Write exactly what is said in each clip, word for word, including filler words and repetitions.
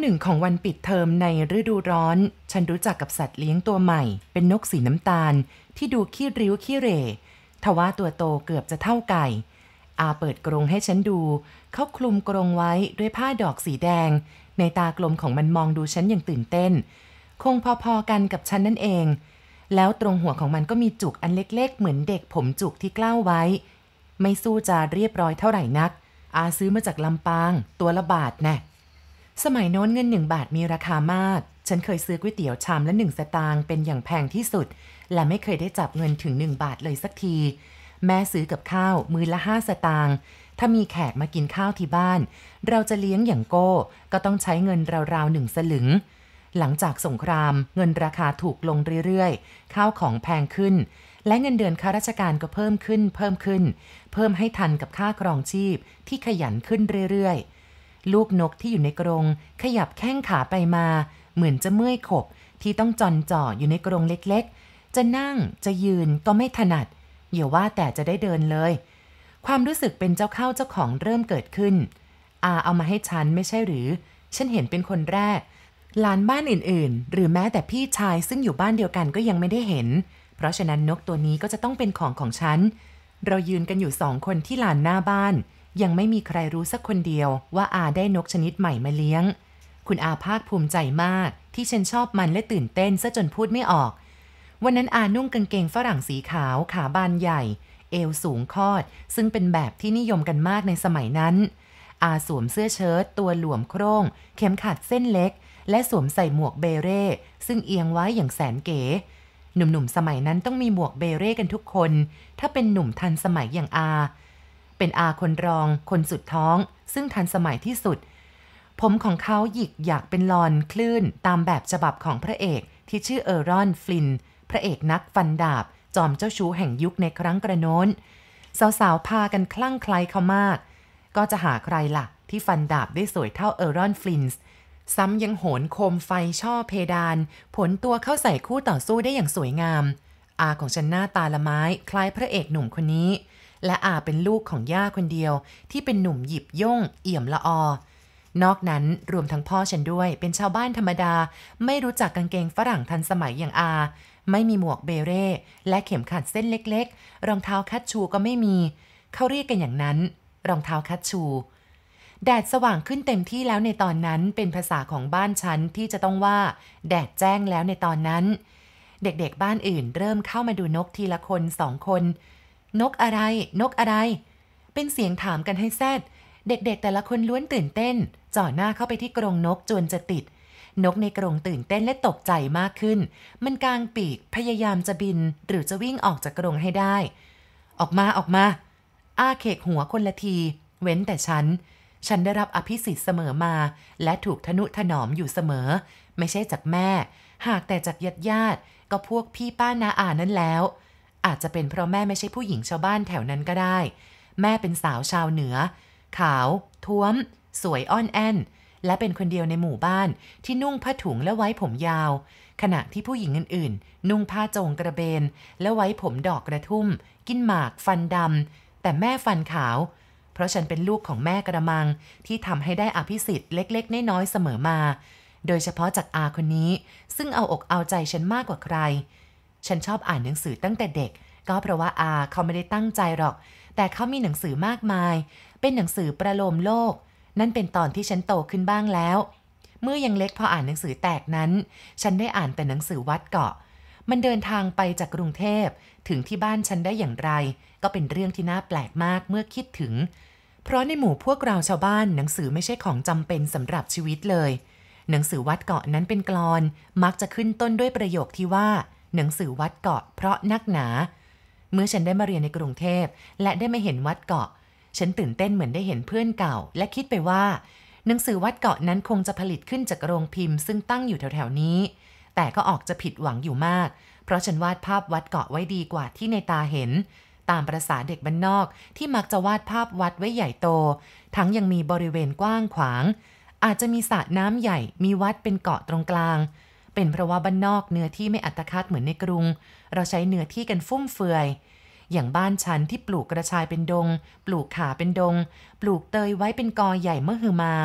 หนึ่งของวันปิดเทอมในฤดูร้อนฉันรู้จักกับสัตว์เลี้ยงตัวใหม่เป็นนกสีน้ำตาลที่ดูขี้ริ้วขี้เหร่ทว่าตัวโตเกือบจะเท่าไก่อาเปิดกรงให้ฉันดูเขาคลุมกรงไว้ด้วยผ้าดอกสีแดงในตากลมของมันมองดูฉันอย่างตื่นเต้นคงพอๆกันกับฉันนั่นเองแล้วตรงหัวของมันก็มีจุกอันเล็กๆเหมือนเด็กผมจุกที่กล้าวไว้ไม่สู้จะเรียบร้อยเท่าไหร่นักอาซื้อมาจากลำปางตัวละบาทแน่สมัยโน้นเงินหนึ่งบาทมีราคามากฉันเคยซื้อก๋วยเตี๋ยวชามละหนึ่งสตางค์เป็นอย่างแพงที่สุดและไม่เคยได้จับเงินถึงหนึ่งบาทเลยสักทีแม่ซื้อกับข้าวมื้อละห้าสตางค์ถ้ามีแขกมากินข้าวที่บ้านเราจะเลี้ยงอย่างโก้ก็ต้องใช้เงินราวๆหนึ่งสลึงหลังจากสงครามเงินราคาถูกลงเรื่อยๆข้าวของแพงขึ้นและเงินเดือนข้าราชการก็เพิ่มขึ้นเพิ่มขึ้นเพิ่มให้ทันกับค่าครองชีพที่ขยันขึ้นเรื่อยๆลูกนกที่อยู่ในกรงขยับแข้งขาไปมาเหมือนจะเมื่อยขบที่ต้องจอนจ่ออยู่ในกรงเล็กๆจะนั่งจะยืนก็ไม่ถนัดอย่าว่าแต่จะได้เดินเลยความรู้สึกเป็นเจ้าเข้าเจ้าของเริ่มเกิดขึ้นอาเอามาให้ฉันไม่ใช่หรือฉันเห็นเป็นคนแรกหลานบ้านอื่นๆหรือแม้แต่พี่ชายซึ่งอยู่บ้านเดียวกันก็ยังไม่ได้เห็นเพราะฉะนั้นนกตัวนี้ก็จะต้องเป็นของของฉันเรายืนกันอยู่สองคนที่ลานหน้าบ้านยังไม่มีใครรู้สักคนเดียวว่าอาได้นกชนิดใหม่มาเลี้ยงคุณอาภาคภูมิใจมากที่ฉันชอบมันและตื่นเต้นซะจนพูดไม่ออกวันนั้นอานุ่งกางเกงฝรั่งสีขาวขาบานใหญ่เอวสูงคอดซึ่งเป็นแบบที่นิยมกันมากในสมัยนั้นอาสวมเสื้อเชิ้ตตัวหลวมโคร่งเข็มขัดเส้นเล็กและสวมใส่หมวกเบเร่ซึ่งเอียงไว้อย่างแสนเก๋หนุ่มๆสมัยนั้นต้องมีหมวกเบเร่กันทุกคนถ้าเป็นหนุ่มทันสมัยอย่างอาเป็นอาคนรองคนสุดท้องซึ่งทันสมัยที่สุดผมของเขาหยิกอยากเป็นลอนคลื่นตามแบบฉบับของพระเอกที่ชื่อเออรอนฟลินพระเอกนักฟันดาบจอมเจ้าชู้แห่งยุคในครั้งกระโน้นสาวๆพากันคลั่งไคล้เขามากก็จะหาใครล่ะที่ฟันดาบได้สวยเท่าเออรอนฟลินส์ซ้ำยังโหนโคมไฟช่อเพดานผลตัวเข้าใส่คู่ต่อสู้ได้อย่างสวยงามอาของฉันหน้าตาละไม้คล้ายพระเอกหนุ่มคนนี้และอาเป็นลูกของย่าคนเดียวที่เป็นหนุ่มหยิบย่งเอี่ยมละออนอกนั้นรวมทั้งพ่อฉันด้วยเป็นชาวบ้านธรรมดาไม่รู้จักกางเกงฝรั่งทันสมัยอย่างอาไม่มีหมวกเบเร่และเข็มขัดเส้นเล็กๆรองเท้าคัชชูก็ไม่มีเขาเรียกกันอย่างนั้นรองเท้าคัชชูแดดสว่างขึ้นเต็มที่แล้วในตอนนั้นเป็นภาษาของบ้านฉันที่จะต้องว่าแดดแจ้งแล้วในตอนนั้นเด็กๆบ้านอื่นเริ่มเข้ามาดูนกทีละคนสองคนนกอะไรนกอะไรเป็นเสียงถามกันให้แซดเด็กๆแต่ละคนล้วนตื่นเต้นจ่อหน้าเข้าไปที่กรงนกจนจะติดนกในกรงตื่นเต้นและตกใจมากขึ้นมันกางปีกพยายามจะบินหรือจะวิ่งออกจากกรงให้ได้ออกมาออกมาอ้าเขกหัวคนละทีเว้นแต่ฉันฉันได้รับอภิสิทธิ์เสมอมาและถูกทนุถนอมอยู่เสมอไม่ใช่จากแม่หากแต่จากญาติญาติก็พวกพี่ป้าน้าอานั่นแล้วอาจจะเป็นเพราะแม่ไม่ใช่ผู้หญิงชาวบ้านแถวนั้นก็ได้แม่เป็นสาวชาวเหนือขาวท้วมสวยอ่อนแอนและเป็นคนเดียวในหมู่บ้านที่นุ่งผ้าถุงและไว้ผมยาวขณะที่ผู้หญิงอื่นๆนุ่งผ้าโจงกระเบนและไว้ผมดอกกระทุ่มกินหมากฟันดำแต่แม่ฟันขาวเพราะฉันเป็นลูกของแม่กระมังที่ทำให้ได้อภิสิทธิ์เล็กๆน้อยๆเสมอมาโดยเฉพาะจากอาคนนี้ซึ่งเอาอกเอาใจฉันมากกว่าใครฉันชอบอ่านหนังสือตั้งแต่เด็กก็เพราะว่าอาเขาไม่ได้ตั้งใจหรอกแต่เขามีหนังสือมากมายเป็นหนังสือประโลมโลกนั่นเป็นตอนที่ฉันโตขึ้นบ้างแล้วเมื่อยังเล็กพออ่านหนังสือแตกนั้นฉันได้อ่านแต่หนังสือวัดเกาะมันเดินทางไปจากกรุงเทพถึงที่บ้านฉันได้อย่างไรก็เป็นเรื่องที่น่าแปลกมากเมื่อคิดถึงเพราะในหมู่พวกเราชาวบ้านหนังสือไม่ใช่ของจำเป็นสำหรับชีวิตเลยหนังสือวัดเกาะนั้นเป็นกลอนมักจะขึ้นต้นด้วยประโยคที่ว่าหนังสือวัดเกาะเพราะนักหนาเมื่อฉันได้มาเรียนในกรุงเทพและได้มาเห็นวัดเกาะฉันตื่นเต้นเหมือนได้เห็นเพื่อนเก่าและคิดไปว่าหนังสือวัดเกาะนั้นคงจะผลิตขึ้นจากโรงพิมพ์ซึ่งตั้งอยู่แถวๆนี้แต่ก็ออกจะผิดหวังอยู่มากเพราะฉันวาดภาพวัดเกาะไว้ดีกว่าที่ในตาเห็นตามประสาเด็กบ้านนอกที่มักจะวาดภาพวัดไว้ใหญ่โตทั้งยังมีบริเวณกว้างขวางอาจจะมีสระน้ำใหญ่มีวัดเป็นเกาะตรงกลางเป็นเพราะว่าบ้านนอกเนื้อที่ไม่อัตคัดเหมือนในกรุงเราใช้เนื้อที่กันฟุ่มเฟือยอย่างบ้านฉันที่ปลูกกระชายเป็นดงปลูกข่าเป็นดงปลูกเตยไว้เป็นกอใหญ่มหึมา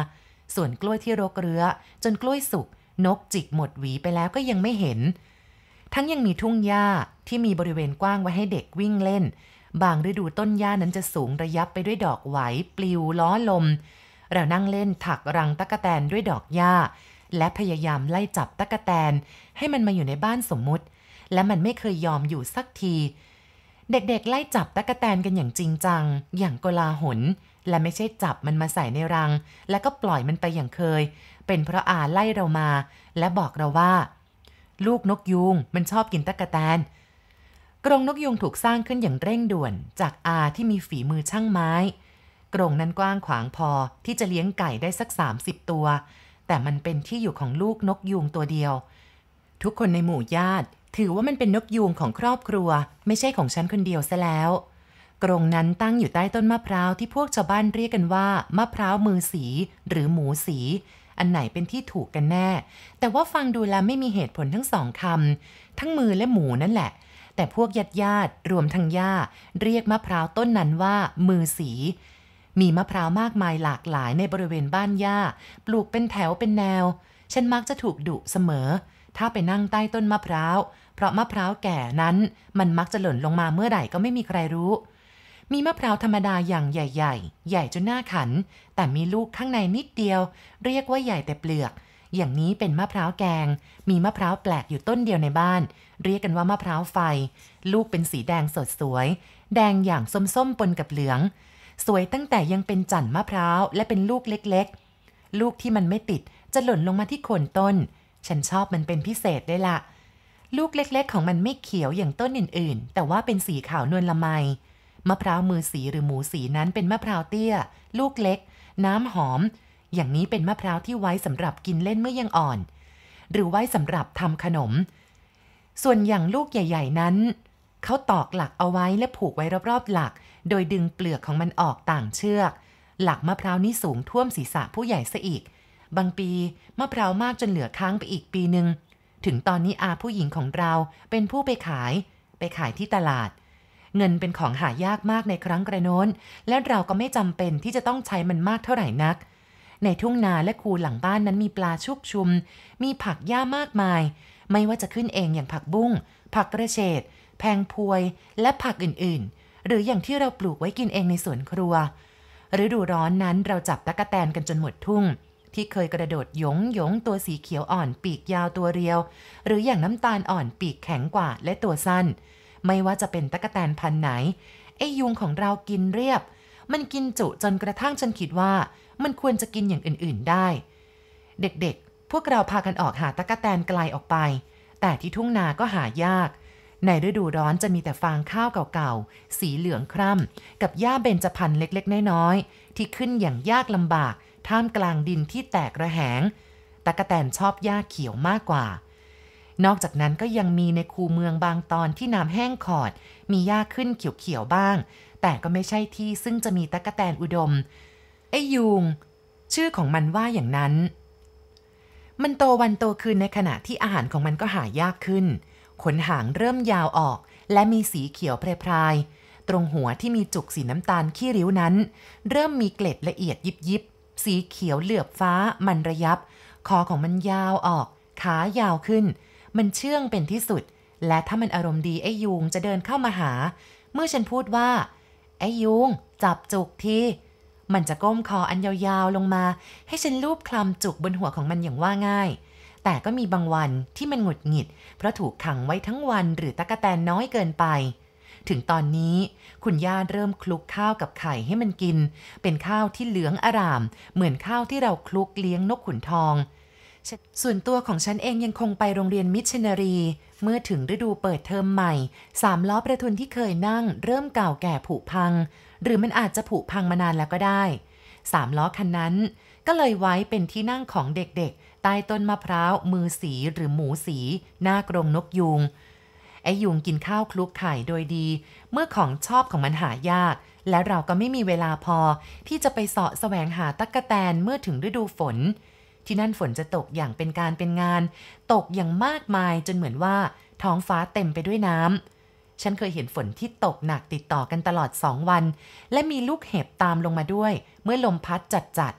ส่วนกล้วยที่รกเรื้อจนกล้วยสุกนกจิกหมดหวีไปแล้วก็ยังไม่เห็นทั้งยังมีทุ่งหญ้าที่มีบริเวณกว้างไว้ให้เด็กวิ่งเล่นบางฤดูต้นหญ้านั้นจะสูงระยับไปด้วยดอกไหวปลิวล้อลมเรานั่งเล่นถักรังตั๊กแตนด้วยดอกหญ้าและพยายามไล่จับตั๊กแตนให้มันมาอยู่ในบ้านสมมุติและมันไม่เคยยอมอยู่สักทีเด็กๆไล่จับตั๊กแตนกันอย่างจริงจังอย่างโกลาหลและไม่ใช่จับมันมาใส่ในรังแล้วก็ปล่อยมันไปอย่างเคยเป็นเพราะอาไล่เรามาและบอกเราว่าลูกนกยูงมันชอบกินตั๊กแตนกรงนกยูงถูกสร้างขึ้นอย่างเร่งด่วนจากอาที่มีฝีมือช่างไม้กรงนั้นกว้างขวางพอที่จะเลี้ยงไก่ได้สักสามสิบตัวแต่มันเป็นที่อยู่ของลูกนกยูงตัวเดียวทุกคนในหมู่ญาติถือว่ามันเป็นนกยูงของครอบครัวไม่ใช่ของฉันคนเดียวซะแล้วกรงนั้นตั้งอยู่ใต้ต้นมะพร้าวที่พวกชาวบ้านเรียกกันว่ามะพร้าวมือสีหรือหมูสีอันไหนเป็นที่ถูกกันแน่แต่ว่าฟังดูแล้วไม่มีเหตุผลทั้งสองคำทั้งมือและหมูนั่นแหละแต่พวกญาติญาติรวมทั้งย่าเรียกมะพร้าวต้นนั้นว่ามือสีมีมะพร้าวมากมายหลากหลายในบริเวณบ้านย่าปลูกเป็นแถวเป็นแนวฉันมักจะถูกดุเสมอถ้าไปนั่งใต้ต้นมะพร้าวเพราะมะพร้าวแก่นั้นมันมักจะหล่นลงมาเมื่อไหร่ก็ไม่มีใครรู้มีมะพร้าวธรรมดาอย่างใหญ่ๆใหญ่จนหน้าขันแต่มีลูกข้างในนิดเดียวเรียกว่าใหญ่แต่เปลือกอย่างนี้เป็นมะพร้าวแกงมีมะพร้าวแปลกอยู่ต้นเดียวในบ้านเรียกกันว่ามะพร้าวไฟลูกเป็นสีแดงสดสวยแดงอย่างส้มๆปนกับเหลืองสวยตั้งแต่ยังเป็นจั่นมะพร้าวและเป็นลูกเล็กๆลูกที่มันไม่ติดจะหล่นลงมาที่โคนต้นฉันชอบมันเป็นพิเศษได้ละลูกเล็กๆของมันไม่เขียวอย่างต้นอื่นๆแต่ว่าเป็นสีขาวนวลละไมมะพร้าวมือสีหรือหมูสีนั้นเป็นมะพร้าวเตี้ยลูกเล็กน้ำหอมอย่างนี้เป็นมะพร้าวที่ไว้สำหรับกินเล่นเมื่อยังอ่อนหรือไว้สำหรับทำขนมส่วนอย่างลูกใหญ่ๆนั้นเขาตอกหลักเอาไว้และผูกไว้รอบๆหลักโดยดึงเปลือกของมันออกต่างเชือกหลักมะพร้าวนี้สูงท่วมศีรษะผู้ใหญ่ซะอีกบางปีมะพร้าวมากจนเหลือค้างไปอีกปีหนึ่งถึงตอนนี้อาผู้หญิงของเราเป็นผู้ไปขายไปขายที่ตลาดเงินเป็นของหายากมากในครั้งกระโน้นและเราก็ไม่จำเป็นที่จะต้องใช้มันมากเท่าไหร่นักในทุ่งนาและคูหลังบ้านนั้นมีปลาชุกชุมมีผักหญ้ามากมายไม่ว่าจะขึ้นเองอย่างผักบุ้งผักกระเฉดแพงพวยและผักอื่นๆหรืออย่างที่เราปลูกไว้กินเองในสวนครัวฤดูร้อนนั้นเราจับตั๊กแตนกันจนหมดทุ่งที่เคยกระโดดหยงหยงตัวสีเขียวอ่อนปีกยาวตัวเรียวหรืออย่างน้ำตาลอ่อนปีกแข็งกว่าและตัวสั้นไม่ว่าจะเป็นตั๊กแตนพันธุ์ไหนไอ้ยุงของเรากินเรียบมันกินจุจนกระทั่งฉันคิดว่ามันควรจะกินอย่างอื่นๆได้เด็กๆพวกเราพากันออกหาตั๊กแตนไกลออกไปแต่ที่ทุ่งนาก็หายากในฤดูร้อนจะมีแต่ฟางข้าวเก่าๆสีเหลืองคร่ำกับหญ้าเบญจพรรณเล็กๆน้อยๆที่ขึ้นอย่างยากลำบากท่ามกลางดินที่แตกระแหงตั๊กแตนชอบหญ้าเขียวมากกว่านอกจากนั้นก็ยังมีในคูเมืองบางตอนที่น้ำแห้งขอดมีหญ้าขึ้นเขียวๆบ้างแต่ก็ไม่ใช่ที่ซึ่งจะมีตั๊กแตนอุดมไอ้ยูงชื่อของมันว่าอย่างนั้นมันโตวันโตคืนในขณะที่อาหารของมันก็หายากขึ้นขนหางเริ่มยาวออกและมีสีเขียวพรายๆตรงหัวที่มีจุกสีน้ำตาลขี้ริ้วนั้นเริ่มมีเกล็ดละเอียดยิบๆสีเขียวเหลือบฟ้ามันระยับคอของมันยาวออกขายาวขึ้นมันเชื่องเป็นที่สุดและถ้ามันอารมณ์ดีไอ้ยูงจะเดินเข้ามาหาเมื่อฉันพูดว่าไอ้ยูงจับจุกทีมันจะก้มคออันยาวๆลงมาให้ฉันลูบคลำจุกบนหัวของมันอย่างว่าง่ายแต่ก็มีบางวันที่มันหงุดหงิดเพราะถูกขังไว้ทั้งวันหรือตั๊กแตนน้อยเกินไปถึงตอนนี้คุณย่าเริ่มคลุกข้าวกับไข่ให้มันกินเป็นข้าวที่เหลืองอร่ามเหมือนข้าวที่เราคลุกเลี้ยงนกขุนทองส่วนตัวของฉันเองยังคงไปโรงเรียนมิชชันนารีเมื่อถึงฤดูเปิดเทอมใหม่สามล้อประทุนที่เคยนั่งเริ่มเก่าแก่ผุพังหรือมันอาจจะผุพังมานานแล้วก็ได้สามล้อคันนั้นก็เลยไว้เป็นที่นั่งของเด็กๆใต้ต้นมะพร้าวมือสีหรือหมูสีหน้ากรงนกยูงไอ้ยุงกินข้าวคลุกไข่โดยดีเมื่อของชอบของมันหายากและเราก็ไม่มีเวลาพอที่จะไปเสาะแสวงหาตั๊กแตนเมื่อถึงฤดูฝนที่นั่นฝนจะตกอย่างเป็นการเป็นงานตกอย่างมากมายจนเหมือนว่าท้องฟ้าเต็มไปด้วยน้ำฉันเคยเห็นฝนที่ตกหนักติดต่อกันตลอดสองวันและมีลูกเห็บตามลงมาด้วยเมื่อลมพัดจัดๆ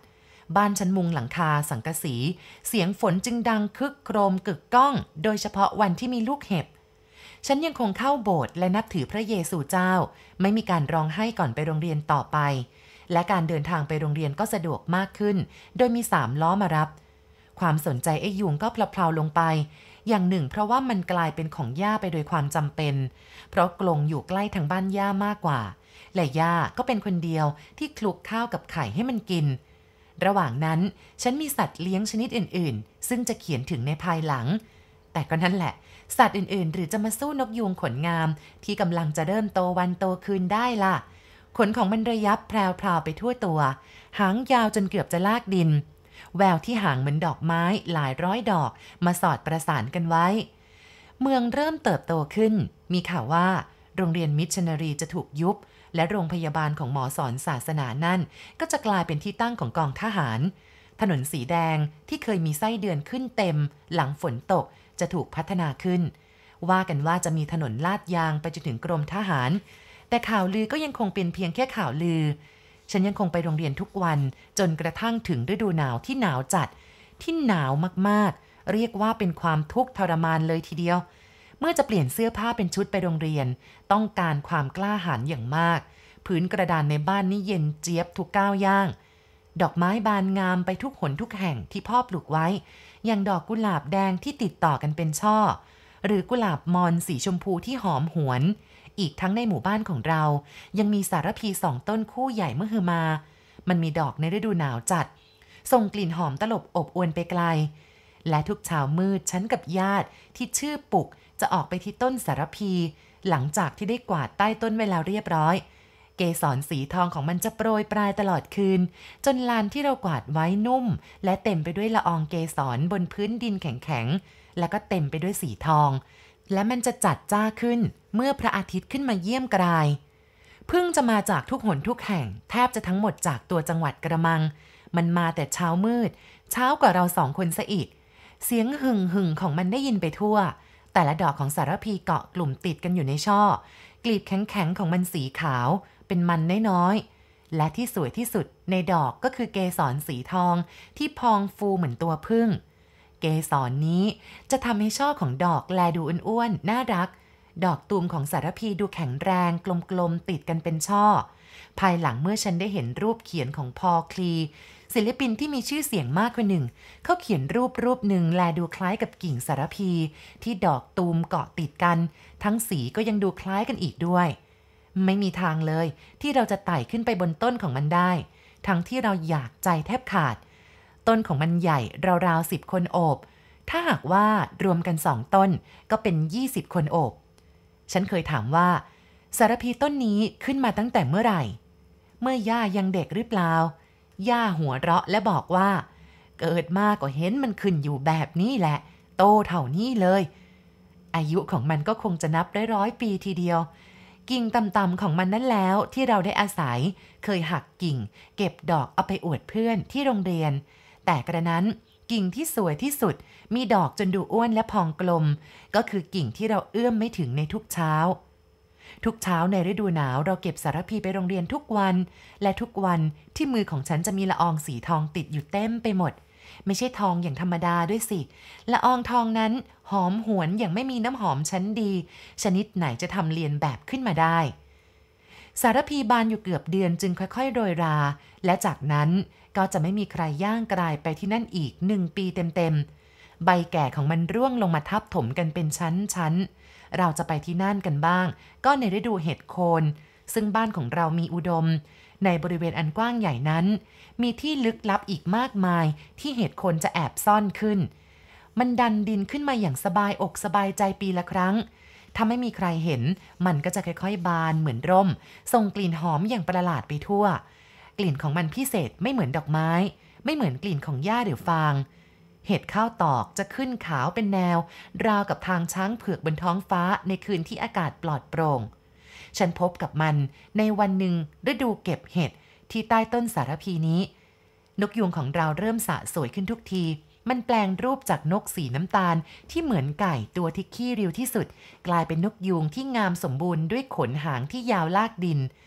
บ้านชั้นมุงหลังคาสังกะสีเสียงฝนจึงดังคึกโครมกึกก้องโดยเฉพาะวันที่มีลูกเห็บฉันยังคงเข้าโบสถ์และนับถือพระเยซูเจ้าไม่มีการร้องไห้ก่อนไปโรงเรียนต่อไปและการเดินทางไปโรงเรียนก็สะดวกมากขึ้นโดยมีสามล้อมารับความสนใจไอ้ยุงก็เพลาๆลงไปอย่างหนึ่งเพราะว่ามันกลายเป็นของย่าไปโดยความจำเป็นเพราะกรงอยู่ใกล้ทางบ้านย่ามากกว่าและย่าก็เป็นคนเดียวที่คลุกข้าวกับไข่ให้มันกินระหว่างนั้นฉันมีสัตว์เลี้ยงชนิดอื่นๆซึ่งจะเขียนถึงในภายหลังแต่ก็นั่นแหละสัตว์อื่นๆหรือจะมาสู้นกยูงขนงามที่กำลังจะเริ่มโตวันโตคืนได้ล่ะขนของมันระยับแพรวๆไปทั่วตัวหางยาวจนเกือบจะลากดินแววที่หางเหมือนดอกไม้หลายร้อยดอกมาสอดประสานกันไว้เมืองเริ่มเติบโตขึ้นมีข่าวว่าโรงเรียนมิชชันนารีจะถูกยุบและโรงพยาบาลของหมอสอนศาสนานั่นก็จะกลายเป็นที่ตั้งของกองทหารถนนสีแดงที่เคยมีไส้เดือนขึ้นเต็มหลังฝนตกจะถูกพัฒนาขึ้นว่ากันว่าจะมีถนนลาดยางไปจนถึงกรมทหารแต่ข่าวลือก็ยังคงเป็นเพียงแค่ข่าวลือฉันยังคงไปโรงเรียนทุกวันจนกระทั่งถึงฤดูหนาวที่หนาวจัดที่หนาวมากๆเรียกว่าเป็นความทุกข์ทรมานเลยทีเดียวเมื่อจะเปลี่ยนเสื้อผ้าเป็นชุดไปโรงเรียนต้องการความกล้าหาญอย่างมากพื้นกระดานในบ้านนี่เย็นเจี๊ยบทุกก้าวย่างดอกไม้บานงามไปทุกหนทุกแห่งที่พ่อปลูกไว้อย่างดอกกุหลาบแดงที่ติดต่อกันเป็นช่อหรือกุหลาบมอนสีชมพูที่หอมหวนอีกทั้งในหมู่บ้านของเรายังมีสารพีสองต้นคู่ใหญ่เมื่อฮือมามันมีดอกในฤดูหนาวจัดส่งกลิ่นหอมตลบอบอวนไปไกลและทุกเช้ามืดฉันกับญาติที่ชื่อปุกจะออกไปที่ต้นสารพีหลังจากที่ได้กวาดใต้ต้นเวลาเรียบร้อยเกสรสีทองของมันจะโปรยปลายตลอดคืนจนลานที่เรากวาดไว้นุ่มและเต็มไปด้วยละอองเกสรบนพื้นดินแข็งๆแล้วก็เต็มไปด้วยสีทองและมันจะจัดจ้าขึ้นเมื่อพระอาทิตย์ขึ้นมาเยี่ยมกรายเพิ่งจะมาจากทุกหนทุกแห่งแทบจะทั้งหมดจากตัวจังหวัดกระมังมันมาแต่เช้ามืดเช้ากว่าเราสองคนซะอีกเสียงหึ่งหึ่งของมันได้ยินไปทั่วแต่ละดอกของสารพีเกาะกลุ่มติดกันอยู่ในช่อกลีบแข็งๆของมันสีขาวเป็นมันน้อยๆและที่สวยที่สุดในดอกก็คือเกสรสีทองที่พองฟูเหมือนตัวผึ้งเกสร น, นี้จะทำให้ช่อของดอกแลดูอ้วนๆน่ารักดอกตูมของสารพีดูแข็งแรงกลมๆติดกันเป็นช่อภายหลังเมื่อฉันได้เห็นรูปเขียนของพอล คลีศิลปินที่มีชื่อเสียงมากคนหนึ่งเขาเขียนรูปรูปหนึ่งแลดูคล้ายกับกิ่งสารพีที่ดอกตูมเกาะติดกันทั้งสีก็ยังดูคล้ายกันอีกด้วยไม่มีทางเลยที่เราจะไต่ขึ้นไปบนต้นของมันได้ทั้งที่เราอยากใจแทบขาดต้นของมันใหญ่ราวๆสิบคนโอบถ้าหากว่ารวมกันสองต้นก็เป็นยี่สิบคนโอบฉันเคยถามว่าสารพีต้นนี้ขึ้นมาตั้งแต่เมื่อไหร่เมื่อย่ายังเด็กหรือเปล่าย่าหัวเราะและบอกว่าเกิดมาก็เห็นมันขึ้นอยู่แบบนี้แหละโตเท่านี้เลยอายุของมันก็คงจะนับได้ร้อยปีทีเดียวกิ่งต่ำๆของมันนั่นแล้วที่เราได้อาศัยเคยหักกิ่งเก็บดอกเอาไปอวดเพื่อนที่โรงเรียนแต่กระนั้นกิ่งที่สวยที่สุดมีดอกจนดูอ้วนและพองกลมก็คือกิ่งที่เราเอื้อมไม่ถึงในทุกเช้าทุกเช้าในฤดูหนาวเราเก็บสารพีไปโรงเรียนทุกวันและทุกวันที่มือของฉันจะมีละอองสีทองติดอยู่เต็มไปหมดไม่ใช่ทองอย่างธรรมดาด้วยสิละอองทองนั้นหอมหวนอย่างไม่มีน้ำหอมชั้นดีชนิดไหนจะทำเลียนแบบขึ้นมาได้สารพีบานอยู่เกือบเดือนจึงค่อยๆโรยราและจากนั้นก็จะไม่มีใครย่างกรายไปที่นั่นอีกหนึ่งปีเต็มๆใบแก่ของมันร่วงลงมาทับถมกันเป็นชั้นๆเราจะไปที่นั่นกันบ้างก็ในฤดูเห็ดโคนซึ่งบ้านของเรามีอุดมในบริเวณอันกว้างใหญ่นั้นมีที่ลึกลับอีกมากมายที่เห็ดโคนจะแอบซ่อนขึ้นมันดันดินขึ้นมาอย่างสบายอกสบายใจปีละครั้งถ้าไม่มีใครเห็นมันก็จะค่อยๆบานเหมือนร่มส่งกลิ่นหอมอย่างประหลาดไปทั่วกลิ่นของมันพิเศษไม่เหมือนดอกไม้ไม่เหมือนกลิ่นของหญ้าหรือฟางเห็ดข้าวตอกจะขึ้นขาวเป็นแนวราวกับทางช้างเผือกบนท้องฟ้าในคืนที่อากาศปลอดโปร่งฉันพบกับมันในวันหนึ่งฤดูเก็บเห็ดที่ใต้ต้นสารพีนี้นกยูงของเราเริ่มสะสวยขึ้นทุกทีมันแปลงรูปจากนกสีน้ำตาลที่เหมือนไก่ตัวที่ขี้ริ้วที่สุดกลายเป็นนกยูงที่งามสมบูรณ์ด้วยขนหางที่ยาวลากดิน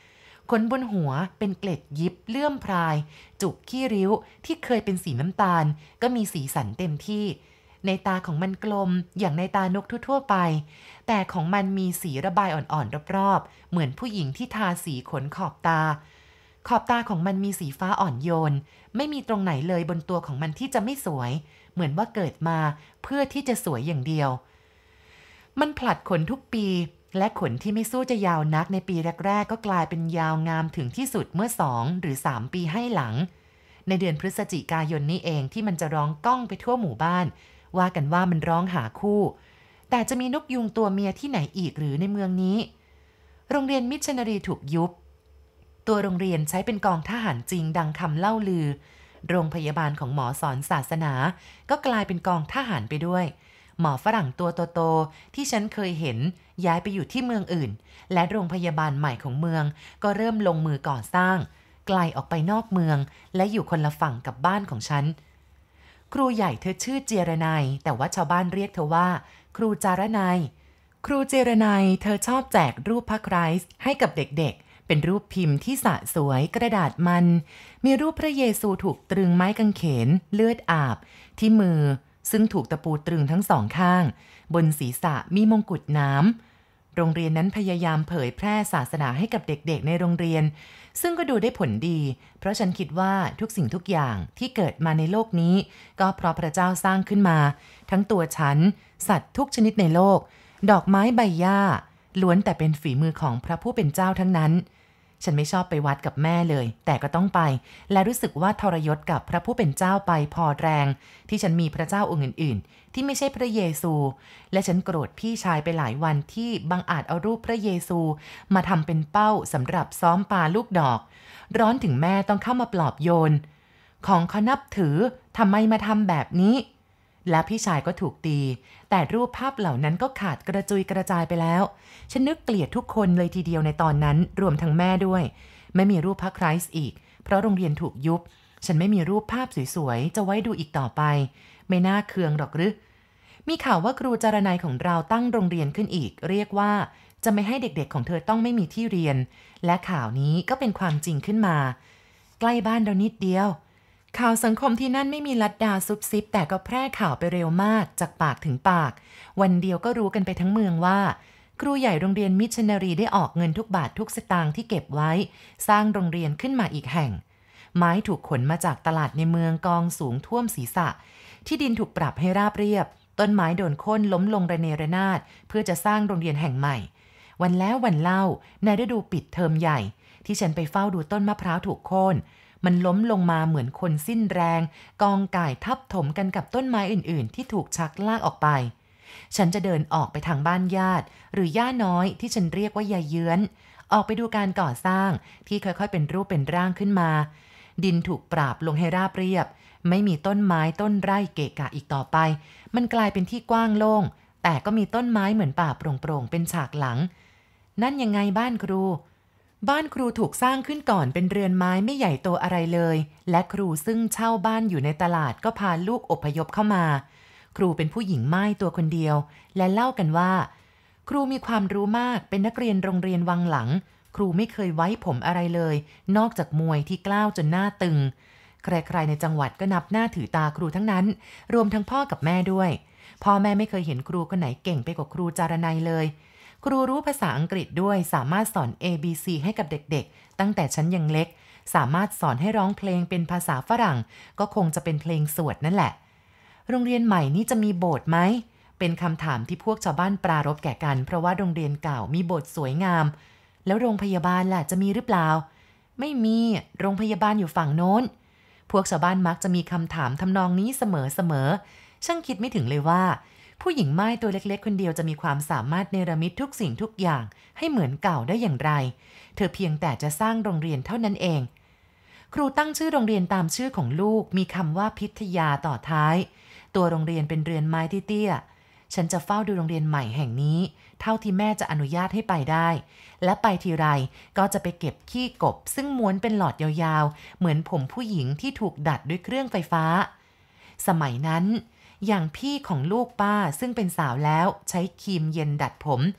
ขนบนหัวเป็นเกล็ดยิบเลื่อมพรายจุกขี้ริ้วที่เคยเป็นสีน้ำตาลก็มีสีสันเต็มที่ในตาของมันกลมอย่างในตานกทั่วๆไปแต่ของมันมีสีระบายอ่อนๆรอบๆเหมือนผู้หญิงที่ทาสีขนขอบตาขอบตาของมันมีสีฟ้าอ่อนโยนไม่มีตรงไหนเลยบนตัวของมันที่จะไม่สวยเหมือนว่าเกิดมาเพื่อที่จะสวยอย่างเดียวมันผลัดขนทุกปีและขนที่ไม่สู้จะยาวนักในปีแรกๆก็กลายเป็นยาวงามถึงที่สุดเมื่อสองหรือสามปีให้หลังในเดือนพฤศจิกายนนี้เองที่มันจะร้องก้องไปทั่วหมู่บ้านว่ากันว่ามันร้องหาคู่แต่จะมีนกยุงตัวเมียที่ไหนอีกหรือในเมืองนี้โรงเรียนมิชชันนารีถูกยุบตัวโรงเรียนใช้เป็นกองทหารจริงดังคำเล่าลือโรงพยาบาลของหมอสอนศาสนาก็กลายเป็นกองทหารไปด้วยหมอฝรั่งตัวโตๆที่ฉันเคยเห็นย้ายไปอยู่ที่เมืองอื่นและโรงพยาบาลใหม่ของเมืองก็เริ่มลงมือก่อสร้างไกลออกไปนอกเมืองและอยู่คนละฝั่งกับบ้านของฉันครูใหญ่เธอชื่อเจรนัยแต่ว่าชาวบ้านเรียกเธอว่าครูจารนัยครูเจรนัยเธอชอบแจกรูปพระคริสต์ให้กับเด็กๆเป็นรูปพิมพ์ที่สะสวยกระดาษมันมีรูปพระเยซูถูกตรึงไม้กางเขนเลือดอาบที่มือซึ่งถูกตะปูตรึงทั้งสองข้างบนศีรษะมีมงกุฎน้ำโรงเรียนนั้นพยายามเผยแพร่ศาสนาให้กับเด็กๆในโรงเรียนซึ่งก็ดูได้ผลดีเพราะฉันคิดว่าทุกสิ่งทุกอย่างที่เกิดมาในโลกนี้ก็เพราะพระเจ้าสร้างขึ้นมาทั้งตัวฉันสัตว์ทุกชนิดในโลกดอกไม้ใบหญ้าล้วนแต่เป็นฝีมือของพระผู้เป็นเจ้าทั้งนั้นฉันไม่ชอบไปวัดกับแม่เลยแต่ก็ต้องไปและรู้สึกว่าทรยศกับพระผู้เป็นเจ้าไปพอแรงที่ฉันมีพระเจ้าองค์อื่นๆที่ไม่ใช่พระเยซูและฉันโกรธพี่ชายไปหลายวันที่บังอาจเอารูปพระเยซูมาทำเป็นเป้าสำหรับซ้อมปลาลูกดอกร้อนถึงแม่ต้องเข้ามาปลอบโยนของเขานับถือทำไมมาทำแบบนี้และพี่ชายก็ถูกตีแต่รูปภาพเหล่านั้นก็ขาดกระจุยกระจายไปแล้วฉันนึกเกลียดทุกคนเลยทีเดียวในตอนนั้นรวมทั้งแม่ด้วยไม่มีรูปพระคริสต์อีกเพราะโรงเรียนถูกยุบฉันไม่มีรูปภาพสวยๆจะไว้ดูอีกต่อไปไม่น่าเคืองหรอกหรือมีข่าวว่าครูจารนัยของเราตั้งโรงเรียนขึ้นอีกเรียกว่าจะไม่ให้เด็กๆของเธอต้องไม่มีที่เรียนและข่าวนี้ก็เป็นความจริงขึ้นมาใกล้บ้านเรานิดเดียวข่าวสังคมที่นั่นไม่มีลัดดาซุบซิบแต่ก็แพร่ข่าวไปเร็วมากจากปากถึงปากวันเดียวก็รู้กันไปทั้งเมืองว่าครูใหญ่โรงเรียนมิชชันนารีได้ออกเงินทุกบาททุกสตางค์ที่เก็บไว้สร้างโรงเรียนขึ้นมาอีกแห่งไม้ถูกขนมาจากตลาดในเมืองกองสูงท่วมศีรษะที่ดินถูกปรับให้ราบเรียบต้นไม้โดนโค่นล้มลงระเนระนาดเพื่อจะสร้างโรงเรียนแห่งใหม่วันแล้ววันเล่าในฤดูปิดเทอมใหญ่ที่ฉันไปเฝ้าดูต้นมะพร้าวถูกโค่นมันล้มลงมาเหมือนคนสิ้นแรงกองก่ายทับถมกันกับต้นไม้อื่นๆที่ถูกชักลากออกไปฉันจะเดินออกไปทางบ้านญาติหรือย่าน้อยที่ฉันเรียกว่ายายเยื้อนออกไปดูการก่อสร้างที่ค่อยๆเป็นรูปเป็นร่างขึ้นมาดินถูกปราบลงให้ราบเรียบไม่มีต้นไม้ต้นไร่เกะกะอีกต่อไปมันกลายเป็นที่กว้างโล่งแต่ก็มีต้นไม้เหมือนป่าโปร่งๆเป็นฉากหลังนั่นยังไงบ้านครูบ้านครูถูกสร้างขึ้นก่อนเป็นเรือนไม้ไม่ใหญ่โตอะไรเลยและครูซึ่งเช่าบ้านอยู่ในตลาดก็พาลูกอพยพเข้ามาครูเป็นผู้หญิงไม้ตัวคนเดียวและเล่ากันว่าครูมีความรู้มากเป็นนักเรียนโรงเรียนวังหลังครูไม่เคยไว้ผมอะไรเลยนอกจากมวยที่กล้าวจนหน้าตึงใครๆในจังหวัดก็นับหน้าถือตาครูทั้งนั้นรวมทั้งพ่อกับแม่ด้วยพ่อแม่ไม่เคยเห็นครูคนไหนเก่งไปกว่าครูจารนัยเลยครูรู้ภาษาอังกฤษด้วยสามารถสอน เอ บี ซี ให้กับเด็กๆตั้งแต่ชั้นยังเล็กสามารถสอนให้ร้องเพลงเป็นภาษาฝรั่งก็คงจะเป็นเพลงสวดนั่นแหละโรงเรียนใหม่นี้จะมีโบสถ์ไหมเป็นคำถามที่พวกชาวบ้านปรารภแก่กันเพราะว่าโรงเรียนเก่ามีโบสถ์สวยงามแล้วโรงพยาบาลล่ะจะมีหรือเปล่าไม่มีโรงพยาบาลอยู่ฝั่งโน้นพวกชาวบ้านมักจะมีคำถามทำนองนี้เสมอๆช่างคิดไม่ถึงเลยว่าผู้หญิงไม้ตัวเล็กๆคนเดียวจะมีความสามารถเนรมิตทุกสิ่งทุกอย่างให้เหมือนเก่าได้อย่างไรเธอเพียงแต่จะสร้างโรงเรียนเท่านั้นเองครูตั้งชื่อโรงเรียนตามชื่อของลูกมีคำว่าพิทยาต่อท้ายตัวโรงเรียนเป็นเรือนไม้เตี้ยๆฉันจะเฝ้าดูโรงเรียนใหม่แห่งนี้เท่าที่แม่จะอนุญาตให้ไปได้และไปทีไรก็จะไปเก็บขี้กบซึ่งม้วนเป็นหลอดยาวๆเหมือนผมผู้หญิงที่ถูกดัดด้วยเครื่องไฟฟ้าสมัยนั้นอย่างพี่ของลูกป้าซึ่งเป็นสาวแล้วใช้ครีมเย็นดัดผม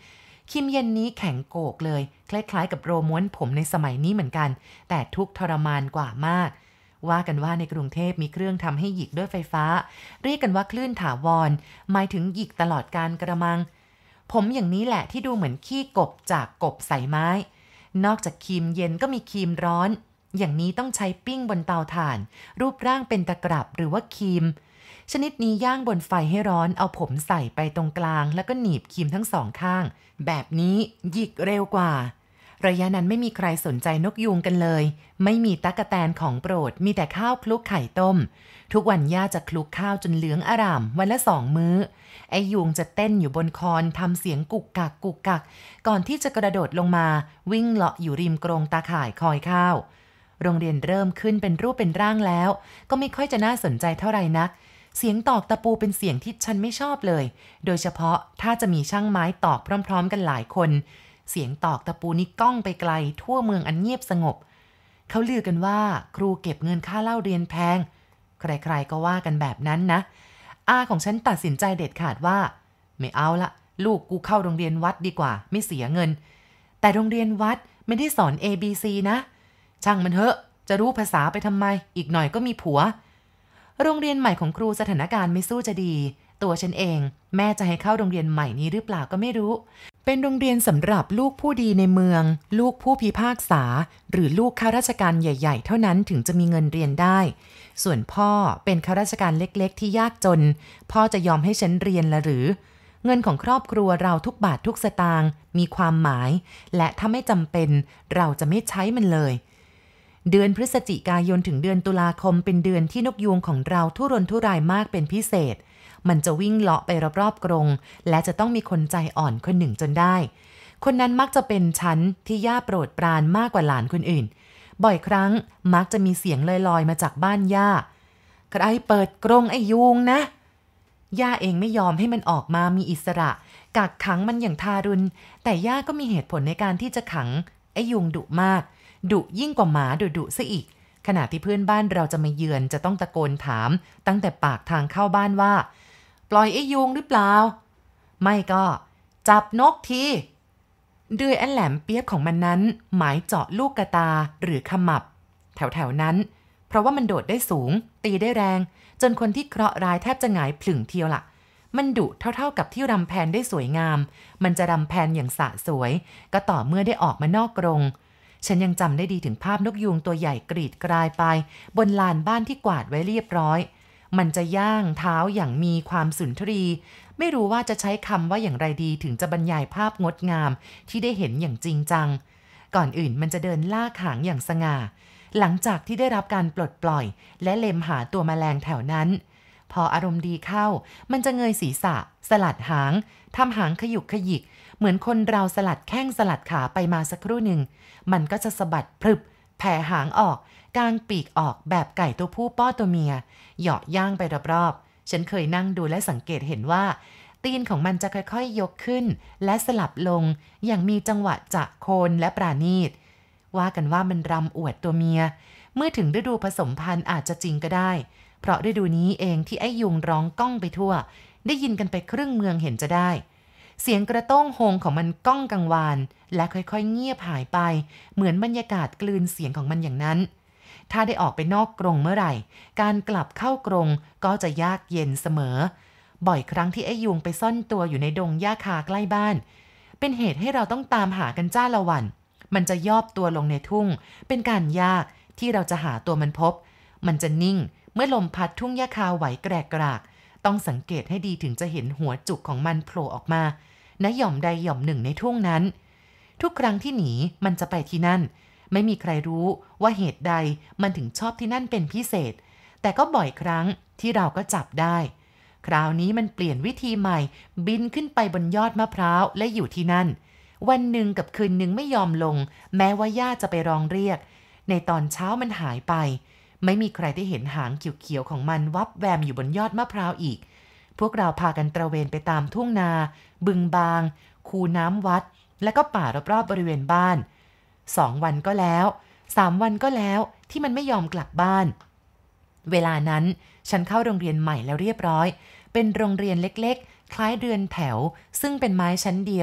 คิมเย็นนี้แข็งโกกเลยคล้ายๆกับโรม้วนผมในสมัยนี้เหมือนกันแต่ทุกทรมานกว่ามากว่ากันว่าในกรุงเทพมีเครื่องทำให้หยิกด้วยไฟฟ้าเรียกกันว่าคลื่นถาวรหมายถึงหยิกตลอดการกระมังผมอย่างนี้แหละที่ดูเหมือนขี้กบจากกบใส่ไม้นอกจากครีมเย็นก็มีครีมร้อนอย่างนี้ต้องใช้ปิ้งบนเตาถ่านรูปร่างเป็นตะกรับหรือว่าครีมชนิดนี้ย่างบนไฟให้ร้อนเอาผมใส่ไปตรงกลางแล้วก็หนีบครีมทั้งสองข้างแบบนี้หยิกเร็วกว่าระยะนั้นไม่มีใครสนใจนกยูงกันเลยไม่มีตั๊กแตนของโปรดมีแต่ข้าวคลุกไข่ต้มทุกวันย่าจะคลุกข้าวจนเหลืองอร่ามวันละสองมื้อไอ้ยูงจะเต้นอยู่บนคอนทำเสียงกุกกักกุกกักก่อนที่จะกระโดดลงมาวิ่งเลาะอยู่ริมกรงตาข่ายคอยข้าวโรงเรียนเริ่มขึ้นเป็นรูปเป็นร่างแล้วก็ไม่ค่อยจะน่าสนใจเท่าไหร่นักเสียงตอกตะปูเป็นเสียงที่ฉันไม่ชอบเลยโดยเฉพาะถ้าจะมีช่างไม้ตอกพร้อมๆกันหลายคนเสียงตอกตะปูนี่ก้องไปไกลทั่วเมืองอันเงียบสงบเขาลือกันว่าครูเก็บเงินค่าเล่าเรียนแพงใครๆก็ว่ากันแบบนั้นนะอาของฉันตัดสินใจเด็ดขาดว่าไม่เอาละลูกกูเข้าโรงเรียนวัดดีกว่าไม่เสียเงินแต่โรงเรียนวัดไม่ได้สอน เอ บี ซี นะช่างมันเถอะจะรู้ภาษาไปทำไมอีกหน่อยก็มีผัวโรงเรียนใหม่ของครูสถานการณ์ไม่สู้จะดีตัวฉันเองแม่จะให้เข้าโรงเรียนใหม่นี้หรือเปล่าก็ไม่รู้เป็นโรงเรียนสำหรับลูกผู้ดีในเมืองลูกผู้พิพากษาหรือลูกข้าราชการใหญ่ๆเท่านั้นถึงจะมีเงินเรียนได้ส่วนพ่อเป็นข้าราชการเล็กๆที่ยากจนพ่อจะยอมให้ฉันเรียนละหรือเงินของครอบครัวเราทุกบาททุกสตางค์มีความหมายและถ้าไม่จำเป็นเราจะไม่ใช้มันเลยเดือนพฤศจิกายนถึงเดือนตุลาคมเป็นเดือนที่นกยูงของเราทุรนทุรายมากเป็นพิเศษมันจะวิ่งเลาะไปรอบๆกรงและจะต้องมีคนใจอ่อนคนหนึ่งจนได้คนนั้นมักจะเป็นฉันที่ย่าโปรดปรานมากกว่าหลานคนอื่นบ่อยครั้งมักจะมีเสียงลอยๆมาจากบ้านย่าใครเปิดกรงไอ้ยูงนะย่าเองไม่ยอมให้มันออกมามีอิสระกักขังมันอย่างทารุณแต่ย่าก็มีเหตุผลในการที่จะขังไอ้ยูงดุมากดุยิ่งกว่าหมาดุดุซะอีกขณะที่เพื่อนบ้านเราจะมาเยือนจะต้องตะโกนถามตั้งแต่ปากทางเข้าบ้านว่าปล่อยไอ้ยุงหรือเปล่าไม่ก็จับนกทีด้วยอันแหลมเปียบของมันนั้นหมายเจาะลูกกระตาหรือขมับแถวๆนั้นเพราะว่ามันโดดได้สูงตีได้แรงจนคนที่เคราะห์ร้ายแทบจะหงายผลึ่งเทียวละมันดุเท่าๆกับที่รำแพนได้สวยงามมันจะรำแพนอย่างสะสวยก็ต่อเมื่อได้ออกมานอกกรงฉันยังจำได้ดีถึงภาพนกยูงตัวใหญ่กรีดกรายไปบนลานบ้านที่กวาดไว้เรียบร้อยมันจะย่างเท้าอย่างมีความสุนทรีไม่รู้ว่าจะใช้คำว่าอย่างไรดีถึงจะบรรยายภาพงดงามที่ได้เห็นอย่างจริงจังก่อนอื่นมันจะเดินลากหางอย่างสง่าหลังจากที่ได้รับการปลดปล่อยและเล็มหาตัวแมลงแถวนั้นพออารมณ์ดีเข้ามันจะเงยศีรษะสลัดหางทำหางขยุกขยิกเหมือนคนเราสลัดแข้งสลัดขาไปมาสักครู่หนึ่งมันก็จะสะบัดพรึบแผ่หางออกกางปีกออกแบบไก่ตัวผู้ป้อตัวเมียเหยาะย่างไปรอบๆฉันเคยนั่งดูและสังเกตเห็นว่าตีนของมันจะค่อยๆยกขึ้นและสลับลงอย่างมีจังหวะจะโคนและปราณีตว่ากันว่ามันรำอวดตัวเมียเมื่อถึงฤดูผสมพันธุ์อาจจะจริงก็ได้เพราะฤดูนี้เองที่ไอ้ยุงร้องก้องไปทั่วได้ยินกันไปครึ่งเมืองเห็นจะได้เสียงกระโต้งโฮงของมันก้องกังวานและค่อยๆเงียบหายไปเหมือนบรรยากาศกลืนเสียงของมันอย่างนั้นถ้าได้ออกไปนอกกรงเมื่อไหร่การกลับเข้ากรงก็จะยากเย็นเสมอบ่อยครั้งที่ไอ้ยุงไปซ่อนตัวอยู่ในดงหญ้าคาใกล้บ้านเป็นเหตุให้เราต้องตามหากันจ้าละวันมันจะยอบตัวลงในทุ่งเป็นการยากที่เราจะหาตัวมันพบมันจะนิ่งเมื่อลมพัดทุ่งหญ้าคาไหวแกรกกรากต้องสังเกตให้ดีถึงจะเห็นหัวจุกของมันโผล่ออกมาณหย่อมใดหย่อมหนึ่งในทุ่งนั้นทุกครั้งที่หนีมันจะไปที่นั่นไม่มีใครรู้ว่าเหตุใดมันถึงชอบที่นั่นเป็นพิเศษแต่ก็บ่อยครั้งที่เราก็จับได้คราวนี้มันเปลี่ยนวิธีใหม่บินขึ้นไปบนยอดมะพร้าวและอยู่ที่นั่นวันหนึ่งกับคืนหนึ่งไม่ยอมลงแม้ว่าย่าจะไปร้องเรียกในตอนเช้ามันหายไปไม่มีใครได้เห็นหางเขียวๆของมันวับแวมอยู่บนยอดมะพร้าวอีกพวกเราพากันตระเวนไปตามทุ่งนาบึงบางคูน้ำวัดและก็ป่ารอบๆบริเวณบ้านสองวันก็แล้วสามวันก็แล้วที่มันไม่ยอมกลับบ้านเวลานั้นฉันเข้าโรงเรียนใหม่แล้วเรียบร้อยเป็นโรงเรียนเล็กๆคล้ายเรือนแถวซึ่งเป็นไม้ชั้นเดียว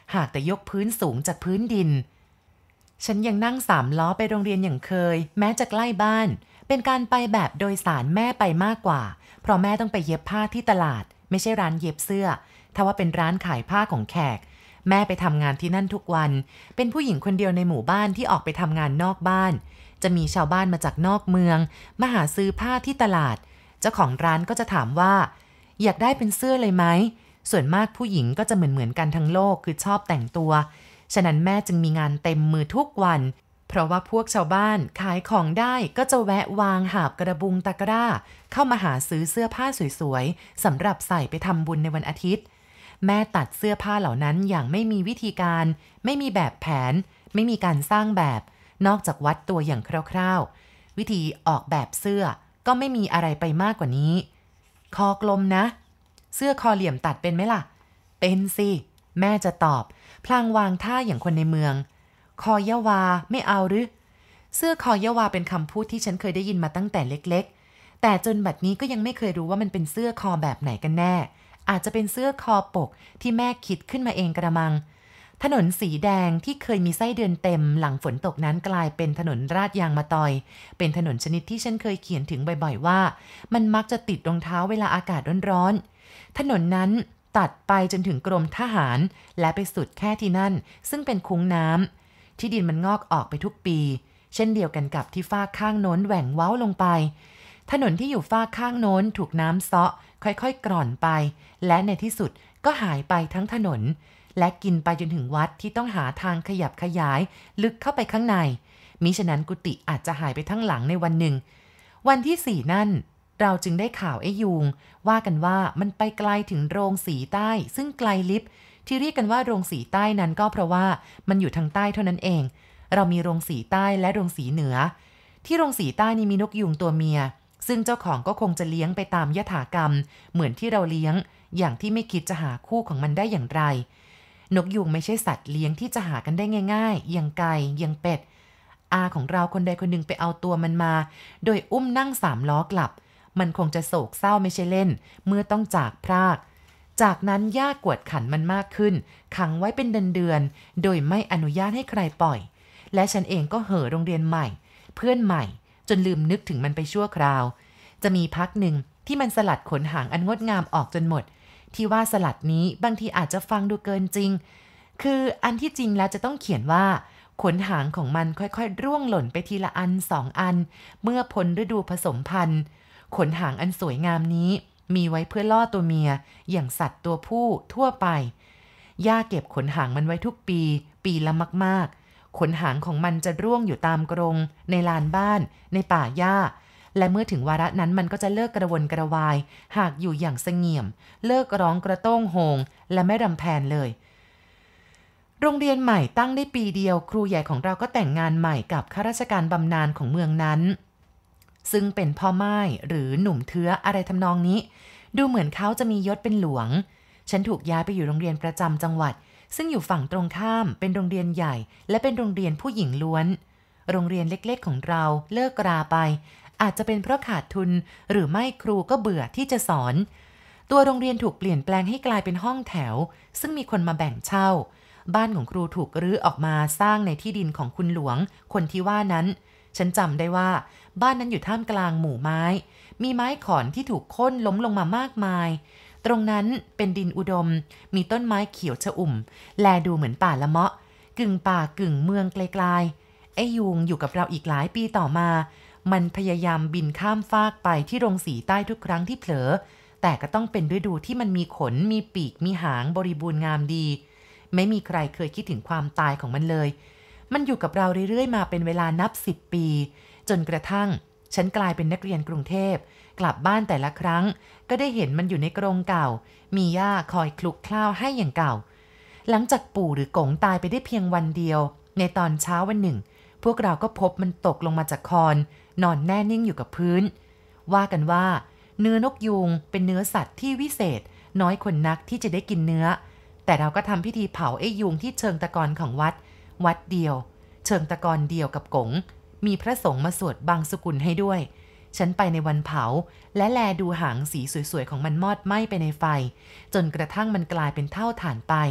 หากแต่ยกพื้นสูงจากพื้นดินฉันยังนั่งสามล้อไปโรงเรียนอย่างเคยแม้จะใกล้บ้านเป็นการไปแบบโดยสารแม่ไปมากกว่าเพราะแม่ต้องไปเย็บผ้าที่ตลาดไม่ใช่ร้านเย็บเสื้อถ้าว่าเป็นร้านขายผ้าของแขกแม่ไปทำงานที่นั่นทุกวันเป็นผู้หญิงคนเดียวในหมู่บ้านที่ออกไปทำงานนอกบ้านจะมีชาวบ้านมาจากนอกเมืองมาหาซื้อผ้าที่ตลาดเจ้าของร้านก็จะถามว่าอยากได้เป็นเสื้อเลยไหมส่วนมากผู้หญิงก็จะเหมือนเหมือนกันทั้งโลกคือชอบแต่งตัวฉะนั้นแม่จึงมีงานเต็มมือทุกวันเพราะว่าพวกชาวบ้านขายของได้ก็จะแวะวางหาบกระบุงตะกร้าเข้ามาหาซื้อเสื้อผ้าสวยๆสำหรับใส่ไปทำบุญในวันอาทิตย์แม่ตัดเสื้อผ้าเหล่านั้นอย่างไม่มีวิธีการไม่มีแบบแผนไม่มีการสร้างแบบนอกจากวัดตัวอย่างคร่าวๆวิธีออกแบบเสื้อก็ไม่มีอะไรไปมากกว่านี้คอกลมนะเสื้อคอเหลี่ยมตัดเป็นไหมล่ะเป็นสิแม่จะตอบพลางวางท่าอย่างคนในเมืองคอยาวาไม่เอาหรือเสื้อคอยาวาเป็นคำพูดที่ฉันเคยได้ยินมาตั้งแต่เล็กๆแต่จนบัดนี้ก็ยังไม่เคยรู้ว่ามันเป็นเสื้อคอแบบไหนกันแน่อาจจะเป็นเสื้อคอปกที่แม่คิดขึ้นมาเองกระมังถนนสีแดงที่เคยมีไส้เดือนเต็มหลังฝนตกนั้นกลายเป็นถนนราดยางมะตอยเป็นถนนชนิดที่ฉันเคยเขียนถึงบ่อยๆว่ามันมักจะติดรองเท้าเวลาอากาศร้อนๆถนนนั้นตัดไปจนถึงกรมทหารและไปสุดแค่ที่นั่นซึ่งเป็นคุ้งน้ำที่ดินมันงอกออกไปทุกปีเช่นเดียวกันกับที่ฝ้าข้างโน้นแหว่งเว้าลงไปถนนที่อยู่ฝ้าข้างโน้นถูกน้ำเซาะค่อยๆกร่อนไปและในที่สุดก็หายไปทั้งถนนและกินไปจนถึงวัดที่ต้องหาทางขยับขยายลึกเข้าไปข้างในมิฉะนั้นกุฏิอาจจะหายไปทั้งหลังในวันหนึ่งวันที่สี่นั่นเราจึงได้ข่าวไอ้ยูงว่ากันว่ามันไปไกลถึงโรงสีใต้ซึ่งไกลลิบที่เรียกกันว่าโรงสีใต้นั้นก็เพราะว่ามันอยู่ทางใต้เท่านั้นเองเรามีโรงสีใต้และโรงสีเหนือที่โรงสีใต้นี่มีนกยูงตัวเมียซึ่งเจ้าของก็คงจะเลี้ยงไปตามยถากรรมเหมือนที่เราเลี้ยงอย่างที่ไม่คิดจะหาคู่ของมันได้อย่างไรนกยูงไม่ใช่สัตว์เลี้ยงที่จะหากันได้ง่ายๆอย่างไก่อย่างเป็ดอาของเราคนใดคนหนึ่งไปเอาตัวมันมาโดยอุ้มนั่งสามล้อกลับมันคงจะโศกเศร้าไม่ใช่เล่นเมื่อต้องจากพรากจากนั้นย่ากวดขันมันมากขึ้นขังไว้เป็นเดือนๆโดยไม่อนุญาตให้ใครปล่อยและฉันเองก็เห่อโรงเรียนใหม่เพื่อนใหม่จนลืมนึกถึงมันไปชั่วคราวจะมีพักหนึ่งที่มันสลัดขนหางอันงดงามออกจนหมดที่ว่าสลัดนี้บางทีอาจจะฟังดูเกินจริงคืออันที่จริงแล้วจะต้องเขียนว่าขนหางของมันค่อยๆร่วงหล่นไปทีละอันสองอันเมื่อพ้นฤดูผสมพันธุ์ขนหางอันสวยงามนี้มีไว้เพื่อล่อตัวเมียอย่างสัตว์ตัวผู้ทั่วไปย่าเก็บขนหางมันไว้ทุกปีปีละมากๆขนหางของมันจะร่วงอยู่ตามกรงในลานบ้านในป่าหญ้าและเมื่อถึงวาระนั้นมันก็จะเลิกกระวนกระวายหากอยู่อย่างเสงี่ยมเลิกร้องกระโต้งโฮงและไม่รำแพนเลยโรงเรียนใหม่ตั้งได้ปีเดียวครูใหญ่ของเราก็แต่งงานใหม่กับข้าราชการบำนาญของเมืองนั้นซึ่งเป็นพ่อไม้หรือหนุ่มเทื้ออะไรทำนองนี้ดูเหมือนเขาจะมียศเป็นหลวงฉันถูกย้ายไปอยู่โรงเรียนประจำจังหวัดซึ่งอยู่ฝั่งตรงข้ามเป็นโรงเรียนใหญ่และเป็นโรงเรียนผู้หญิงล้วนโรงเรียนเล็กๆของเราเลิกราไปอาจจะเป็นเพราะขาดทุนหรือไม่ครูก็เบื่อที่จะสอนตัวโรงเรียนถูกเปลี่ยนแปลงให้กลายเป็นห้องแถวซึ่งมีคนมาแบ่งเช่าบ้านของครูถูกรื้อออกมาสร้างในที่ดินของคุณหลวงคนที่ว่านั้นฉันจำได้ว่าบ้านนั้นอยู่ท่ามกลางหมู่ไม้มีไม้ขอนที่ถูกโค่นล้มลงมามากมายตรงนั้นเป็นดินอุดมมีต้นไม้เขียวชอุ่มแลดูเหมือนป่าละเมาะกึ่งป่ากึ่งเมืองไกลๆไอ้ยูงอยู่กับเราอีกหลายปีต่อมามันพยายามบินข้ามฟากไปที่โรงสีใต้ทุกครั้งที่เผลอแต่ก็ต้องเป็นฤดูที่มันมีขนมีปีกมีหางบริบูรณ์งามดีไม่มีใครเคยคิดถึงความตายของมันเลยมันอยู่กับเราเรื่อยๆมาเป็นเวลานับสิบปีจนกระทั่งฉันกลายเป็นนักเรียนกรุงเทพกลับบ้านแต่ละครั้งก็ได้เห็นมันอยู่ในกรงเก่ามีย่าคอยคลุกคล้าวให้อย่างเก่าหลังจากปู่หรือกงตายไปได้เพียงวันเดียวในตอนเช้าวันหนึ่งพวกเราก็พบมันตกลงมาจากคอนนอนแน่นิ่งอยู่กับพื้นว่ากันว่าเนื้อนกยูงเป็นเนื้อสัตว์ที่วิเศษน้อยคนนักที่จะได้กินเนื้อแต่เราก็ทำพิธีเผาไอ้ยูงที่เชิงตะกอนของวัดวัดเดียวเชิงตะกอนเดียวกับกงมีพระสงฆ์มาสวดบังสกุลให้ด้วยฉันไปในวันเผาและแลดูหางสีสวยๆของมันมอดไหม้ไปในไฟจนกระทั่งมันกลายเป็นเท่าฐานไป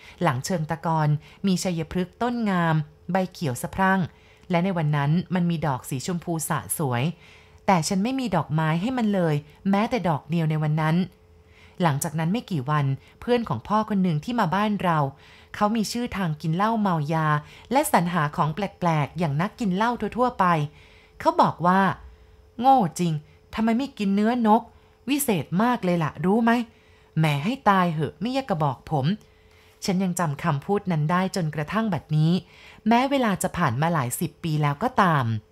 หลังเชิงตะกอนมีชัยพฤกษ์ต้นงามใบเขียวสะพรั่งและในวันนั้นมันมีดอกสีชมพูสะสวยแต่ฉันไม่มีดอกไม้ให้มันเลยแม้แต่ดอกเดียวในวันนั้นหลังจากนั้นไม่กี่วันเพื่อนของพ่อคนหนึ่งที่มาบ้านเราเขามีชื่อทางกินเหล้าเมายาและสรรหาของแปลกๆอย่างนักกินเหล้าทั่วๆไปเขาบอกว่าโง่จริงทำไมไม่กินเนื้อนกวิเศษมากเลยล่ะรู้ไหมแหมให้ตายเหอะไม่อยากกระบอกผมฉันยังจำคำพูดนั้นได้จนกระทั่งบัดนี้แม้เวลาจะผ่านมาหลายสิบปีแล้วก็ตาม